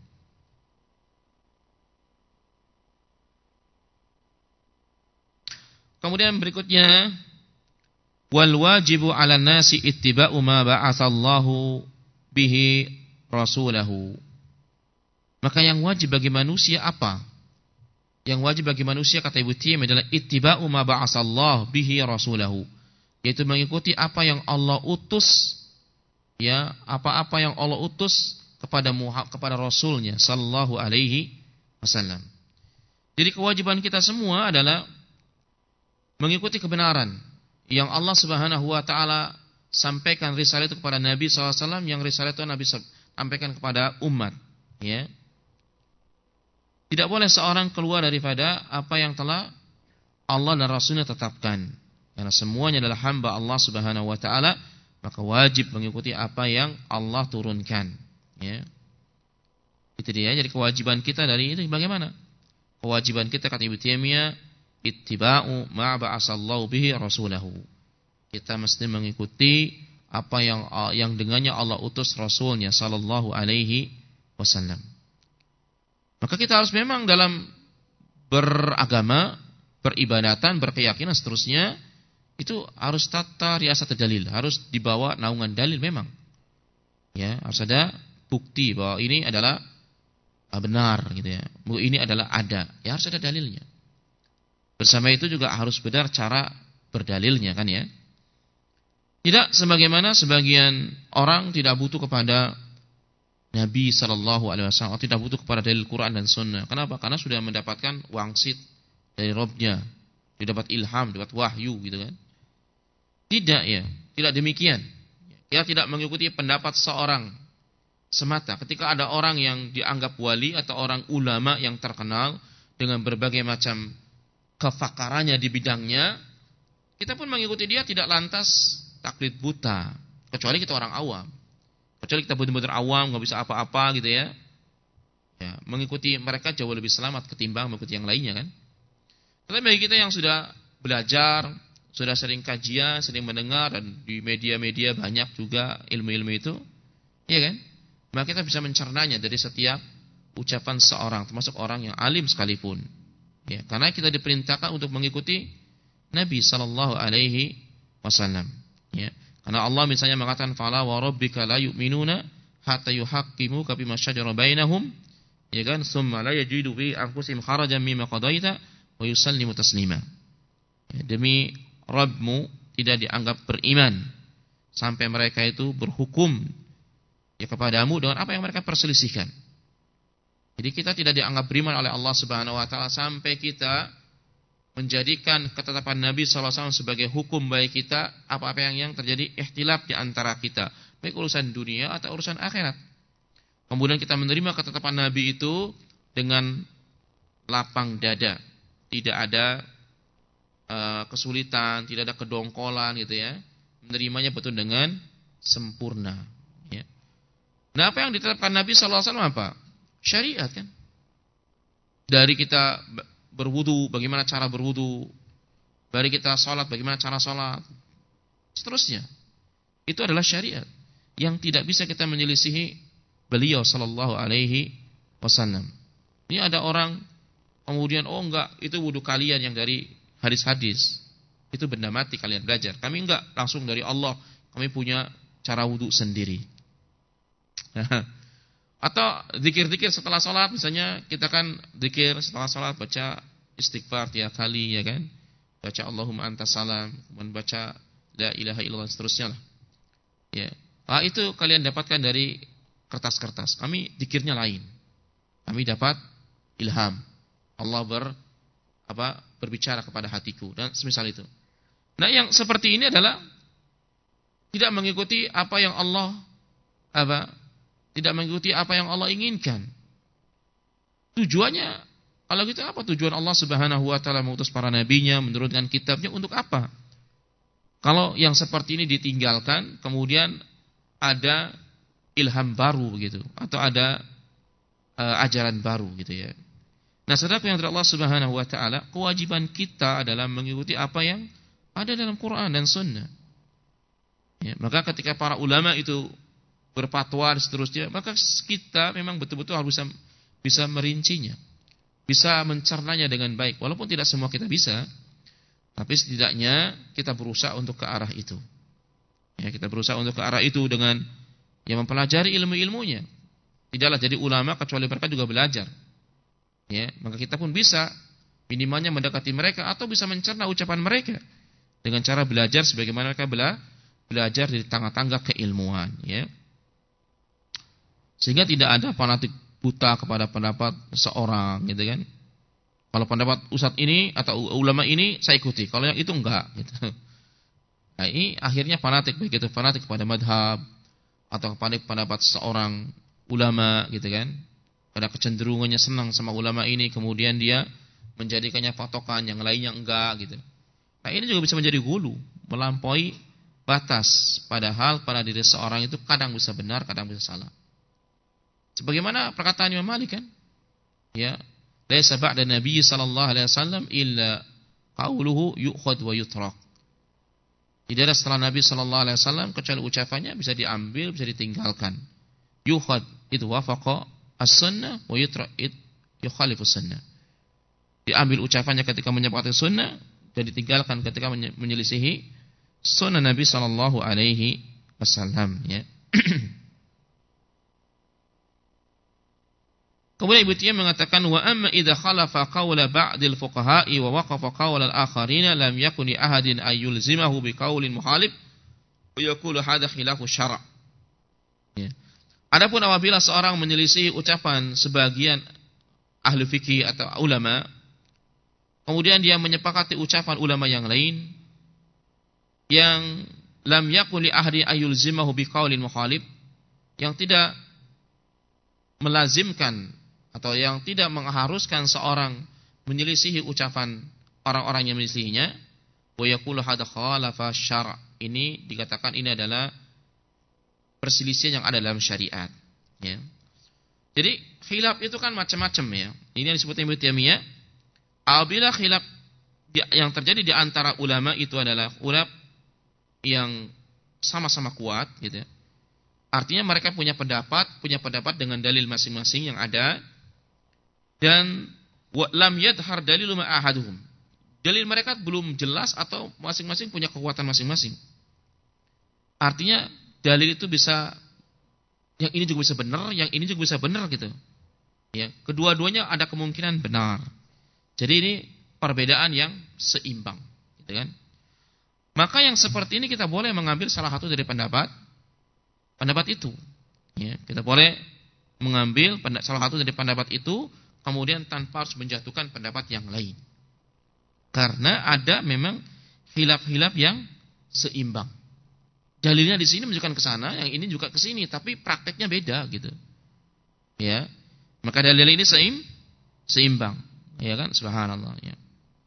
Kemudian berikutnya, wal wajibu 'alan nasi ittiba'u ma ba'atsallahu bihi rasulahu. Maka yang wajib bagi manusia apa? Yang wajib bagi manusia, kata Ibnu Taimiyah, adalah ittiba'u ma ba'atsallahu bihi rasulahu, yaitu mengikuti apa yang Allah utus, ya, apa-apa yang Allah utus kepada Muhammad, kepada Rasulnya sallallahu alaihi wasallam. Jadi kewajiban kita semua adalah mengikuti kebenaran yang Allah Subhanahu wa taala sampaikan risalah itu kepada Nabi sallallahu alaihi wasallam, yang risalah itu Nabi sampaikan kepada umat, ya. Tidak boleh seorang keluar daripada apa yang telah Allah dan Rasulnya tetapkan. Karena semuanya adalah hamba Allah Subhanahu wa taala, maka wajib mengikuti apa yang Allah turunkan, ya. Itu dia. Jadi kewajiban kita dari itu bagaimana? Kewajiban kita, kata Ibnu Taimiyah, ittiba'u ma ba'asallahu bihi rasulahu. Kita mesti mengikuti apa yang yang dengannya Allah utus Rasulnya sallallahu alaihi wasallam. Maka kita harus memang dalam beragama, beribadatan, berkeyakinan seterusnya, itu harus tata riasat dalil, harus dibawa naungan dalil memang. Ya, harus ada bukti bahwa ini adalah benar gitu ya. Ini adalah ada. Ya harus ada dalilnya. Bersama itu juga harus benar cara berdalilnya, kan ya. Tidak sebagaimana sebagian orang tidak butuh kepada Nabi sallallahu alaihi wasallam, tidak butuh kepada dalil Quran dan Sunnah. Kenapa? Karena sudah mendapatkan wangsit dari Rabb-nya, didapat ilham, dapat wahyu gitu kan. Tidak ya, tidak demikian. Dia tidak mengikuti pendapat seorang semata. Ketika ada orang yang dianggap wali atau orang ulama yang terkenal dengan berbagai macam kefakarannya di bidangnya, kita pun mengikuti dia tidak lantas taklid buta, kecuali kita orang awam. Kecuali kita benar-benar awam, nggak bisa apa-apa gitu ya. Ya, mengikuti mereka jauh lebih selamat ketimbang mengikuti yang lainnya kan. Tapi bagi kita yang sudah belajar, sudah sering kajian, sering mendengar, dan di media-media banyak juga ilmu-ilmu itu, ya kan? Maka kita bisa mencernanya dari setiap ucapan seorang, termasuk orang yang alim sekalipun. Ya, karena kita diperintahkan untuk mengikuti Nabi sallallahu alaihi wasallam. Ya, karena Allah misalnya mengatakan fala wa rabbika la yu'minuna hatta yuhaqqimuka bima syajara bainahum, ya kan, tsumma la yajidu fi anfusihim harajan mimma qadaita wa yusallimu taslima. Ya, demi Rabbmu tidak dianggap beriman sampai mereka itu berhukum ya kepadamu dengan apa yang mereka perselisihkan. Jadi kita tidak dianggap beriman oleh Allah Subhanahu wa taala sampai kita menjadikan ketetapan Nabi sallallahu alaihi wasallam sebagai hukum bagi kita apa-apa yang yang terjadi ikhtilaf di antara kita, baik urusan dunia atau urusan akhirat. Kemudian kita menerima ketetapan Nabi itu dengan lapang dada, tidak ada uh, kesulitan, tidak ada kedongkolan gitu ya. Menerimanya betul dengan sempurna, ya. Nah, apa yang ditetapkan Nabi sallallahu alaihi wasallam apa? Syariat kan. Dari kita berwudu, bagaimana cara berwudu, dari kita sholat, bagaimana cara sholat, seterusnya. Itu adalah syariat yang tidak bisa kita menyelisihi beliau sallallahu alaihi wasallam. Ini ada orang kemudian, oh enggak, itu wudu kalian yang dari hadis-hadis. Itu benda mati kalian belajar. Kami enggak langsung dari Allah. Kami punya cara wudu sendiri. Atau zikir-zikir setelah sholat, misalnya kita kan zikir setelah sholat baca istighfar tiap kali, ya kan? Baca Allahumma antas salam, kemudian baca la ilaha illallah seterusnya lah. Ya. Ah, itu kalian dapatkan dari kertas-kertas. Kami zikirnya lain. Kami dapat ilham. Allah ber apa berbicara kepada hatiku dan semisal itu. Nah, yang seperti ini adalah tidak mengikuti apa yang Allah apa tidak mengikuti apa yang Allah inginkan. Tujuannya, kalau gitu apa tujuan Allah Subhanahu wa taala mengutus para nabinya, menurunkan kitabnya untuk apa? Kalau yang seperti ini ditinggalkan, kemudian ada ilham baru begitu, atau ada uh, ajaran baru gitu ya. Nah, saudara yang dari Allah Subhanahu wa taala, kewajiban kita adalah mengikuti apa yang ada dalam Quran dan Sunnah. Ya, maka ketika para ulama itu berfatwa dan seterusnya, maka kita memang betul-betul harus bisa, bisa merincinya, bisa mencernanya dengan baik. Walaupun tidak semua kita bisa, tapi setidaknya kita berusaha untuk ke arah itu. Ya, kita berusaha untuk ke arah itu dengan yang mempelajari ilmu-ilmunya. Tidaklah jadi ulama kecuali mereka juga belajar. Ya, maka kita pun bisa minimalnya mendekati mereka atau bisa mencerna ucapan mereka dengan cara belajar sebagaimana mereka bela, belajar di tangga-tangga keilmuan. Ya. Sehingga tidak ada fanatik buta kepada pendapat seorang, gitu kan? Kalau pendapat ustadz ini atau ulama ini saya ikuti, kalau yang itu enggak, gitu. Nah, ini akhirnya fanatik, begitu fanatik kepada madhab atau kepada pendapat seorang ulama, gitu kan? Pada kecenderungannya senang sama ulama ini, kemudian dia menjadikannya patokan, yang lainnya enggak, gitu. Nah, ini juga bisa menjadi gulu, melampaui batas, padahal pada diri seorang itu kadang bisa benar, kadang bisa salah. Sebagaimana perkataan Imam Malik kan? Ya, laisa ba'da Nabi sallallahu alaihi wasallam illa qauluhu yu'khad wa yutrak. Tidak ada setelah Nabi sallallahu alaihi wasallam kecuali ucapannya bisa diambil, bisa ditinggalkan. Yu'khad itu wafaqa as-sunnah wa yutrak it yukhalifu sunnah. Diambil ucapannya ketika menyepakati sunnah dan ditinggalkan ketika menyelisihi sunnah Nabi sallallahu alaihi wasallam, ya. Kemudian Ibnu Taimiyah mengatakan wa amma idza khalafa qawla ba'dil fuqaha'i wa waqafa qawla al-akharina lam yakun li ahadin ay yulzimahu bi qawlin muhalif wa yaqulu hadha khilafu syara'. Ya. Adapun apabila seorang menyelisih ucapan sebagian ahli fikih atau ulama, kemudian dia menyepakati ucapan ulama yang lain yang lam yakun li ahadin ay yulzimahu bi qawlin muhalif, yang tidak melazimkan atau yang tidak mengharuskan seorang menyelisihi ucapan orang-orang yang menyelisihinya, wa yaqulu hadza khalafa syara'. Ini dikatakan ini adalah perselisihan yang ada dalam syariat, ya. Jadi khilaf itu kan macam-macam, ya. Ini yang disebut Ibnu Taimiyah. Apabila khilaf yang terjadi di antara ulama itu adalah ulama yang sama-sama kuat, gitu ya. Artinya mereka punya pendapat, punya pendapat dengan dalil masing-masing yang ada, dan lam yadhar dalilu ma ahaduhum. Dalil mereka belum jelas atau masing-masing punya kekuatan masing-masing. Artinya dalil itu bisa, yang ini juga bisa benar, yang ini juga bisa benar, gitu. Ya, kedua-duanya ada kemungkinan benar. Jadi ini perbedaan yang seimbang, gitu kan? Maka yang seperti ini kita boleh mengambil salah satu dari pendapat pendapat itu, ya, kita boleh mengambil salah satu dari pendapat itu, kemudian tanpa harus menjatuhkan pendapat yang lain, karena ada memang khilaf-khilaf yang seimbang. Dalilnya di sini menunjukkan ke sana, yang ini juga ke sini, tapi prakteknya beda, gitu. Ya, maka dalil ini seim, seimbang, ya kan? Subhanallah, ya.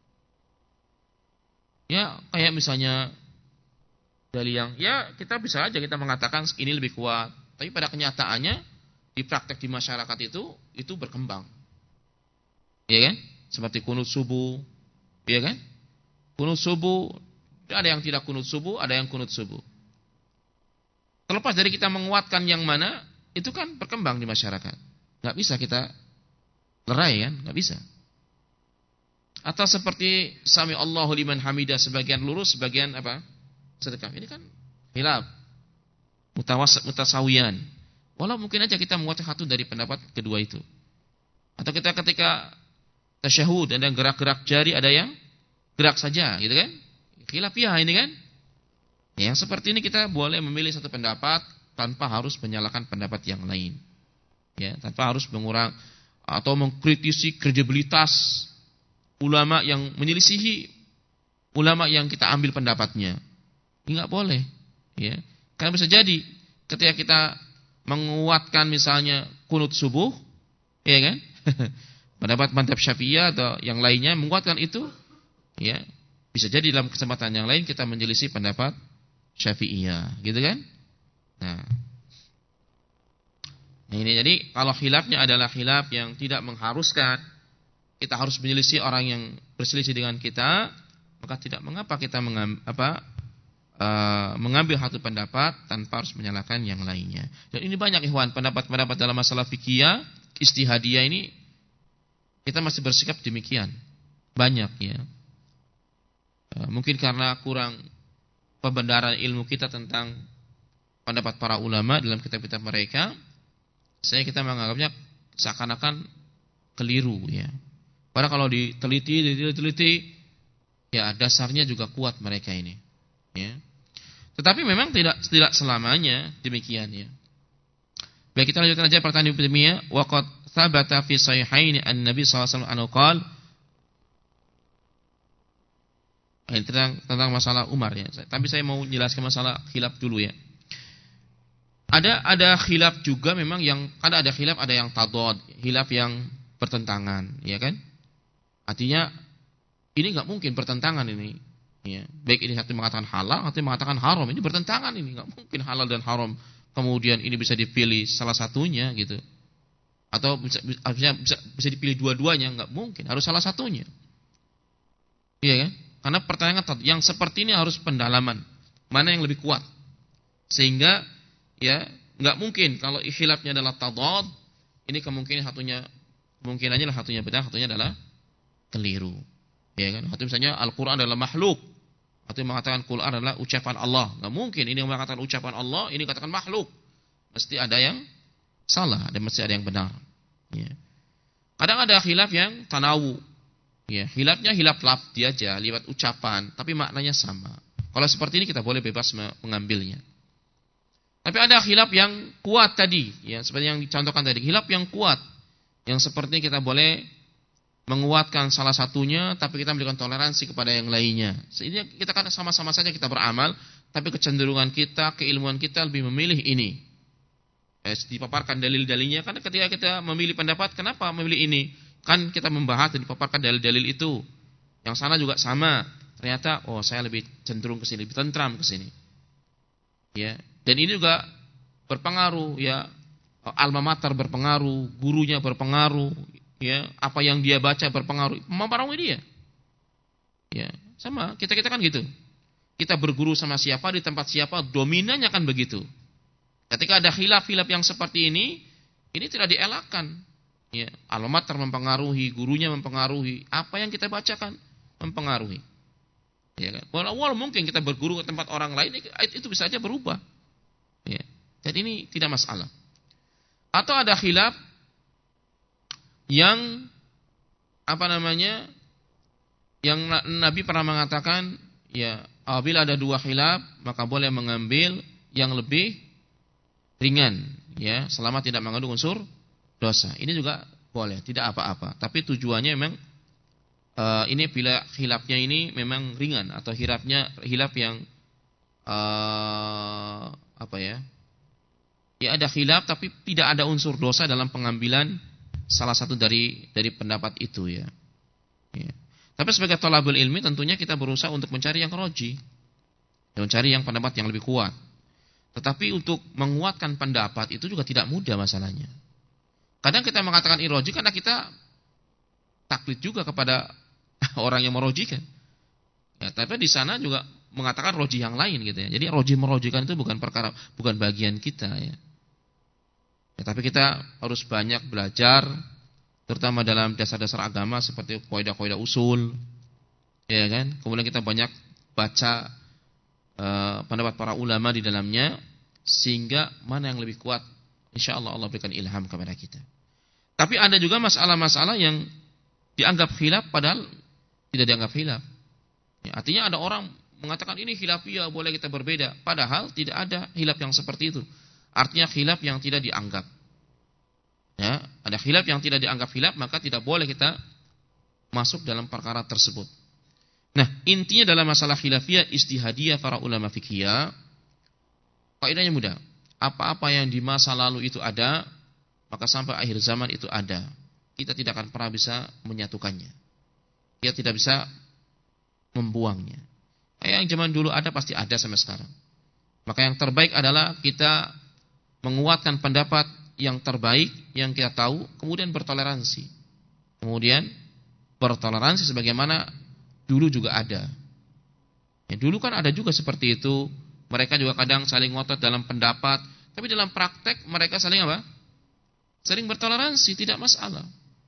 Ya, kayak misalnya dari yang, ya kita bisa aja kita mengatakan ini lebih kuat, tapi pada kenyataannya di praktek di masyarakat itu itu berkembang, ya kan? Seperti kunut subuh, ya kan? Kunut subuh, ada yang tidak kunut subuh, ada yang kunut subuh. Terlepas dari kita menguatkan yang mana, itu kan berkembang di masyarakat. Nggak bisa kita lerai, kan? Nggak bisa. Atau seperti sami Allahu liman hamidah, sebagian lurus, sebagian apa? Sedekap. Ini kan khilaf. Mutawas mutasawiyan. Walau mungkin aja kita menguatkan satu dari pendapat kedua itu. Atau kita ketika tasyahud ada gerak-gerak jari, ada yang gerak saja, gitu kan? Khilafiyah ini kan? Yang seperti ini kita boleh memilih satu pendapat tanpa harus menyalahkan pendapat yang lain. Ya, tanpa harus mengurang atau mengkritisi kredibilitas ulama yang menyelisihi ulama yang kita ambil pendapatnya. Ini enggak boleh, ya. Karena bisa jadi ketika kita menguatkan misalnya kunut subuh, ya kan? Pendapat madzhab Syafi'iyah atau yang lainnya menguatkan itu, ya. Bisa jadi dalam kesempatan yang lain kita menyelisih pendapat Syafi'iyah, gitu kan? Nah, Nah ini jadi kalau khilafnya adalah khilaf yang tidak mengharuskan kita harus menyelisih orang yang berselisih dengan kita, maka tidak mengapa kita mengambil, apa, uh, mengambil satu pendapat tanpa harus menyalahkan yang lainnya. Dan ini banyak ikhwan, pendapat-pendapat dalam masalah fikih, istihadiyah ini kita masih bersikap demikian. Banyak ya. Uh, mungkin karena kurang pembenaran ilmu kita tentang pendapat para ulama dalam kitab-kitab mereka, saya kita menganggapnya seakan-akan keliru ya. Padahal kalau diteliti, diteliti, ya dasarnya juga kuat mereka ini. Ya. Tetapi memang tidak tidak selamanya demikian ya. Baik, kita lanjutkan aja pertanyaan Ibnu wa qad tsabata fi sahihaini an-nabi sallallahu alaihi wasallam qala tentang tentang masalah Umar ya. Tapi saya mau jelaskan masalah khilaf dulu ya. Ada ada khilaf juga memang yang ada ada khilaf, ada yang tadad, khilaf yang bertentangan, ya kan? Artinya ini enggak mungkin bertentangan ini, ya. Baik ini satu mengatakan halal, satu mengatakan haram, ini bertentangan ini, enggak mungkin halal dan haram. Kemudian ini bisa dipilih salah satunya gitu. Atau bisa bisa bisa, bisa dipilih dua-duanya, enggak mungkin, harus salah satunya. Iya kan? Karena pertanyaan yang seperti ini harus pendalaman. Mana yang lebih kuat? Sehingga ya, enggak mungkin kalau khilafnya adalah tadad, ini kemungkinan satunya kemungkinannya lah satunya benar, satunya adalah keliru. Ya kan? Atau misalnya Al-Qur'an adalah makhluk. Atau mengatakan Qur'an adalah ucapan Allah. Enggak mungkin ini mengatakan ucapan Allah, ini katakan makhluk. Mesti ada yang salah, dan mesti ada yang benar. Ya. Kadang ada khilaf yang tanawu. Ya, khilafnya khilaf lafzi aja, lewat ucapan, tapi maknanya sama. Kalau seperti ini kita boleh bebas mengambilnya. Tapi ada khilaf yang kuat tadi, ya seperti yang dicontohkan tadi, khilaf yang kuat, yang seperti kita boleh menguatkan salah satunya, tapi kita memberikan toleransi kepada yang lainnya. Sehingga kita kan sama-sama saja kita beramal, tapi kecenderungan kita, keilmuan kita lebih memilih ini. Eh, dipaparkan dalil-dalilnya, karena ketika kita memilih pendapat, kenapa memilih ini? Kan kita membahas dan dipaparkan dalil-dalil itu. Yang sana juga sama. Ternyata, oh saya lebih cenderung ke sini, lebih tentram ke sini. Ya. Dan ini juga berpengaruh ya, alma mater berpengaruh, gurunya berpengaruh, ya, apa yang dia baca berpengaruh, mempengaruhi dia. Ya, sama, kita-kita kan gitu. Kita berguru sama siapa, di tempat siapa, dominannya kan begitu. Ketika ada khilaf-khilaf yang seperti ini, ini tidak dielakkan. Ya, alma mater mempengaruhi, gurunya mempengaruhi, apa yang kita bacakan mempengaruhi. Ya kan? Walau mungkin kita berguru ke tempat orang lain, itu bisa saja berubah. Ya. Dan ini tidak masalah. Atau ada khilaf yang apa namanya, yang Nabi pernah mengatakan, ya apabila ada dua khilaf maka boleh mengambil yang lebih ringan, ya selama tidak mengandung unsur dosa. Ini juga boleh, tidak apa-apa. Tapi tujuannya memang uh, ini bila khilafnya ini memang ringan atau khilafnya khilaf yang uh, apa ya? Ya ada khilaf tapi tidak ada unsur dosa dalam pengambilan salah satu dari dari pendapat itu ya. Ya. Tapi sebagai thalabul ilmi tentunya kita berusaha untuk mencari yang roji, mencari yang pendapat yang lebih kuat. Tetapi untuk menguatkan pendapat itu juga tidak mudah masalahnya. Kadang kita mengatakan iroji karena kita taklid juga kepada orang yang merojikan. Ya, tapi di sana juga mengatakan roji yang lain gitu ya. Jadi roji merojikan itu bukan perkara, bukan bagian kita ya. Ya, tapi kita harus banyak belajar terutama dalam dasar-dasar agama seperti kaidah-kaidah usul, ya kan? Kemudian kita banyak baca uh, pendapat para ulama di dalamnya, sehingga mana yang lebih kuat, insyaallah Allah berikan ilham kepada kita. Tapi ada juga masalah-masalah yang dianggap khilaf padahal tidak dianggap khilaf. Ya, artinya ada orang mengatakan ini khilafiyah, boleh kita berbeda, padahal tidak ada khilaf yang seperti itu. Artinya khilaf yang tidak dianggap. Ya, ada khilaf yang tidak dianggap khilaf, maka tidak boleh kita masuk dalam perkara tersebut. Nah, intinya dalam masalah khilafiyah ijtihadiyah para ulama fikih, kaidahnya mudah. Apa-apa yang di masa lalu itu ada, maka sampai akhir zaman itu ada. Kita tidak akan pernah bisa menyatukannya. Kita tidak bisa membuangnya. Yang zaman dulu ada pasti ada sampai sekarang. Maka yang terbaik adalah kita menguatkan pendapat yang terbaik yang kita tahu, kemudian bertoleransi. Kemudian bertoleransi sebagaimana dulu juga ada. Ya, dulu kan ada juga seperti itu. Mereka juga kadang saling ngotot dalam pendapat, tapi dalam praktek mereka saling apa? Saling bertoleransi, tidak masalah.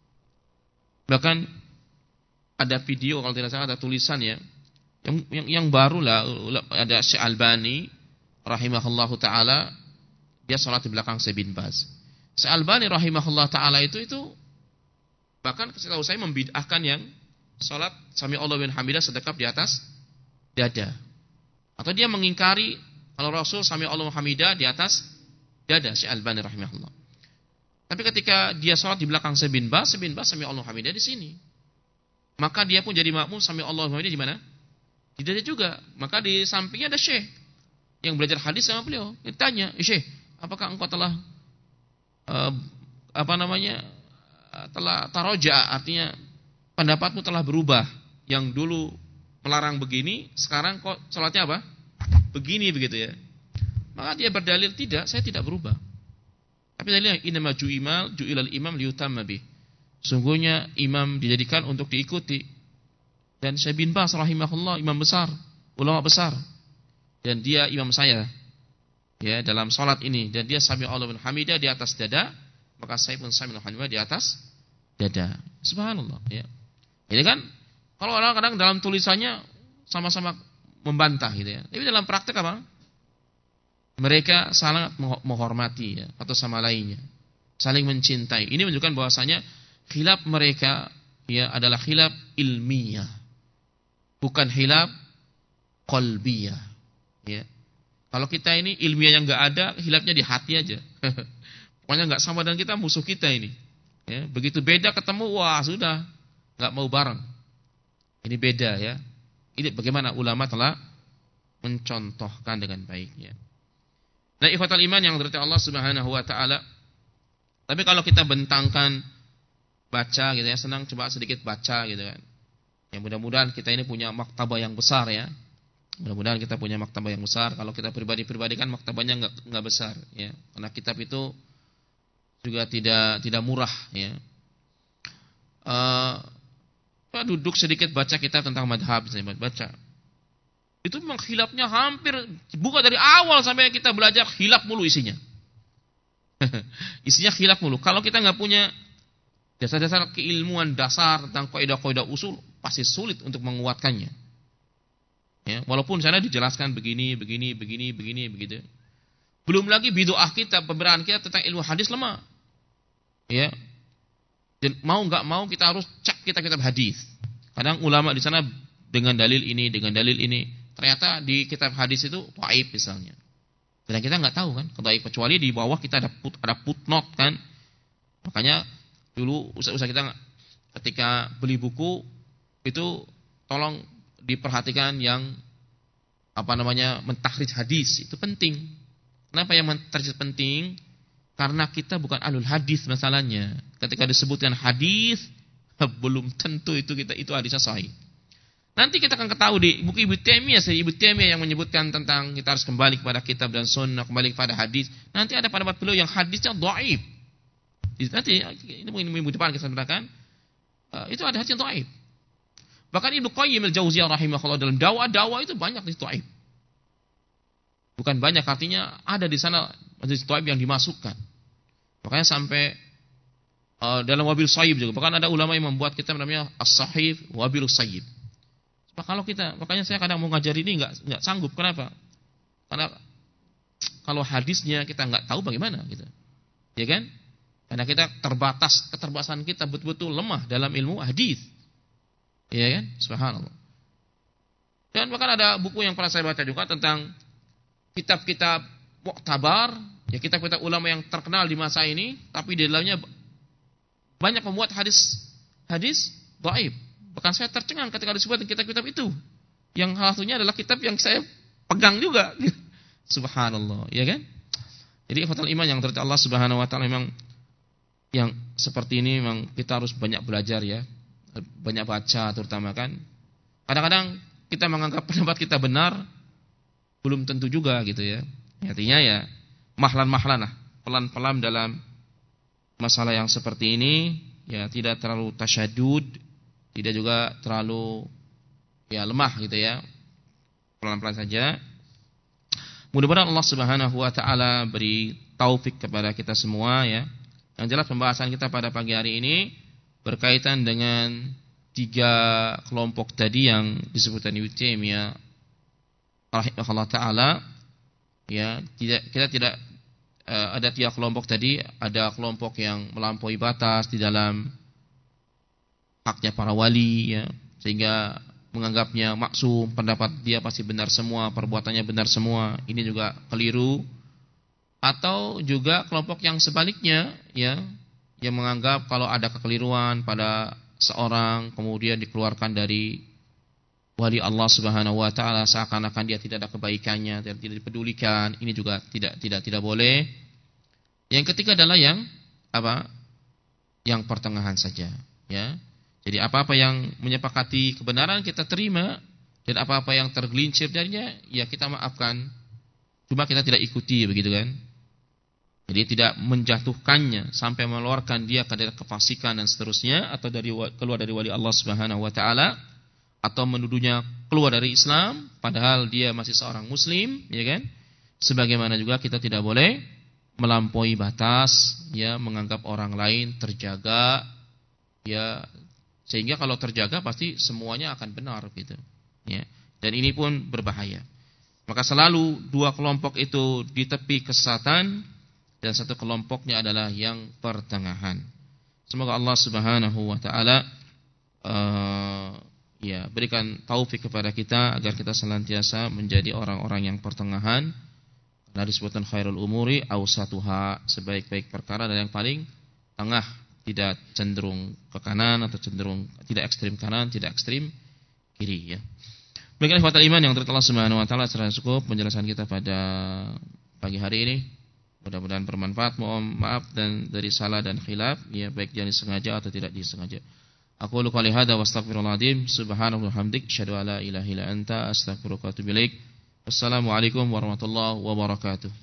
Bahkan ada video kalau tidak salah, ada tulisan ya, yang yang, yang baru lah, ada Syekh Albani rahimahullahu taala, dia salat di belakang Syekh bin Baz. Syekh Albani rahimahullah ta'ala itu itu bahkan setahu saya membid'ahkan yang salat sami Allah bin hamidah sedekap di atas dada. Atau dia mengingkari kalau Rasul sami Allah bin hamidah di atas dada, Syekh Albani rahimahullah. Tapi ketika dia salat di belakang Syekh bin Baz, Syekh bin Baz sami Allah bin hamidah di sini. Maka dia pun jadi makmum sami Allah bin hamidah di mana? Di dada juga. Maka di sampingnya ada Syekh yang belajar hadis sama beliau. Dia tanya, "Syekh, apakah engkau telah Uh, apa namanya uh, telah taroja, artinya pendapatmu telah berubah, yang dulu melarang begini sekarang kok salatnya apa begini begitu ya?" Maka dia berdalil, tidak, saya tidak berubah. Tapi dalilnya innama ju'imal ju'ilal imam liyutamma bih, sungguhnya imam dijadikan untuk diikuti. Dan Syekh bin Baz rahimahullah imam besar, ulama besar, dan dia imam saya ya dalam salat ini, dan dia sami Allah bin hamidah di atas dada, maka saya pun sami Allah bin hamidah di atas dada. Subhanallah ya. Ini kan kalau orang kadang dalam tulisannya sama-sama membantah gitu ya. Tapi dalam praktek apa? Mereka sangat menghormati ya, atau sama lainnya, saling mencintai. Ini menunjukkan bahwasanya khilaf mereka ya adalah khilaf ilmiah, bukan khilaf qalbiyah ya. Kalau kita ini ilmiah yang nggak ada, khilafnya di hati aja. Pokoknya nggak sama dengan kita, musuh kita ini. Ya, begitu beda ketemu, wah sudah nggak mau bareng. Ini beda ya. Ini bagaimana ulama telah mencontohkan dengan baiknya. Nah, ikhwatal iman yang dirahmati Allah Subhanahu wa taala. Tapi kalau kita bentangkan baca gitu ya, senang coba sedikit baca gitu kan. Ya mudah-mudahan kita ini punya maktabah yang besar ya. Mudah-mudahan kita punya maktabah yang besar. Kalau kita pribadi-pribadi kan maktabahnya enggak enggak besar ya. Karena kitab itu juga tidak tidak murah ya. Eh uh, duduk sedikit baca kitab tentang madhab, saya baca. Itu memang khilafnya hampir buka dari awal sampai kita belajar khilaf mulu isinya. Isinya khilaf mulu. Kalau kita enggak punya dasar-dasar keilmuan dasar tentang kaidah-kaidah usul, pasti sulit untuk menguatkannya. Ya, walaupun sana dijelaskan begini, begini, begini, begini, begitu. Belum lagi bid'ah kita, pembelaan kita tentang ilmu hadis lemah. Ya. Dan mau enggak mau kita harus cek kitab-kitab hadis. Kadang ulama di sana dengan dalil ini, dengan dalil ini, ternyata di kitab hadis itu dhaif misalnya. Dan kita enggak tahu kan, dhaif, kecuali di bawah kita ada put, ada footnote kan. Makanya dulu usaha-usaha kita ketika beli buku itu tolong diperhatikan yang apa namanya mentahrijh hadis, itu penting. Kenapa yang mentahrijh penting? Karena kita bukan ahlul hadis masalahnya. Ketika disebutkan hadis, belum tentu itu kita itu hadisnya sahih. Nanti kita akan ketahui di buku Ibnu Taimiyah, Ibnu Taimiyah yang menyebutkan tentang kita harus kembali kepada kitab dan sunnah, kembali kepada hadis. Nanti ada pendapat beliau yang hadisnya dhaif. Nanti ini minggu depan kita sampaikan, uh, itu ada hadis yang dhaif. Bahkan Ibnu Qayyim al-Jauziyah rahimahullah dalam dakwah-dakwah itu banyak hadis dhaif. Bukan banyak, artinya ada di sana hadis dhaif yang dimasukkan. Makanya sampai uh, dalam Wabil Sayyib juga. Bahkan ada ulama yang membuat kitab namanya As-Sahih Wabil Sayyib. Nah, kalau kita, makanya saya kadang mau ngajar ini enggak enggak sanggup. Kenapa? Karena kalau hadisnya kita enggak tahu bagaimana gitu. Ya kan? Karena kita terbatas, keterbatasan kita betul-betul lemah dalam ilmu hadis. Ya kan? Subhanallah. Dan bahkan ada buku yang pernah saya baca juga tentang kitab-kitab mu'tabar, ya kitab-kitab ulama yang terkenal di masa ini, tapi di dalamnya banyak membuat hadis hadis dhaif. Bahkan saya tercengang ketika disebut kitab-kitab itu. Yang salah satunya adalah kitab yang saya pegang juga. Subhanallah, ya kan? Jadi ikhwatul iman yang terhadap Allah Subhanahu wa taala, memang yang seperti ini memang kita harus banyak belajar ya. Banyak baca terutama kan. Kadang-kadang kita menganggap pendapat kita benar, belum tentu juga gitu ya. Artinya ya mahlan-mahlan lah, pelan-pelan dalam masalah yang seperti ini, ya tidak terlalu tasyadud, tidak juga terlalu ya lemah gitu ya. Pelan-pelan saja. Mudah-mudahan Allah Subhanahu wa taala beri taufik kepada kita semua ya. Yang jelas pembahasan kita pada pagi hari ini berkaitan dengan tiga kelompok tadi yang disebutkan Ibnu Taimiyah rahimahullah taala, ya, tidak kita tidak uh, ada tiga kelompok tadi. Ada kelompok yang melampaui batas di dalam haknya para wali ya, sehingga menganggapnya maksum, pendapat dia pasti benar semua, perbuatannya benar semua. Ini juga keliru. Atau juga kelompok yang sebaliknya ya, yang menganggap kalau ada kekeliruan pada seorang kemudian dikeluarkan dari wali Allah Subhanahu wa taala, seakan-akan dia tidak ada kebaikannya dan tidak dipedulikan. Ini juga tidak tidak tidak boleh. Yang ketiga adalah yang apa? Yang pertengahan saja, ya. Jadi apa-apa yang menyepakati kebenaran kita terima, dan apa-apa yang tergelincir darinya ya kita maafkan. Cuma kita tidak ikuti, begitu kan? Jadi tidak menjatuhkannya sampai mengeluarkan dia ke dalam kefasikan dan seterusnya, atau dari keluar dari wali Allah Subhanahu wa taala, atau menuduhnya keluar dari Islam padahal dia masih seorang muslim, ya kan? Sebagaimana juga kita tidak boleh melampaui batas, ya, menganggap orang lain terjaga, ya, sehingga kalau terjaga pasti semuanya akan benar gitu, ya. Dan ini pun berbahaya. Maka selalu dua kelompok itu di tepi kesesatan, dan satu kelompoknya adalah yang pertengahan. Semoga Allah Subhanahu wa taala uh, ya berikan taufik kepada kita agar kita senantiasa menjadi orang-orang yang pertengahan. Karena disebutkan khairul umuri awsatuha, sebaik-baik perkara dan yang paling tengah, tidak cenderung ke kanan atau cenderung tidak ekstrim kanan, tidak ekstrim kiri, ya. Baiklah ikhwatal iman yang terhormat Allah Subhanahu wa taala, secara cukup penjelasan kita pada pagi hari ini. Mudah-mudahan bermanfaat. Mohon maaf dan dari salah dan khilaf, ya, baik yang disengaja atau tidak disengaja. Aku qali hada wa astaghfirullahal azim. Subhanallahi wa hamdik, asyhadu an la ilaha illa anta, astaghfiruka wa atubu ilaik. Wassalamualaikum warahmatullahi wabarakatuh.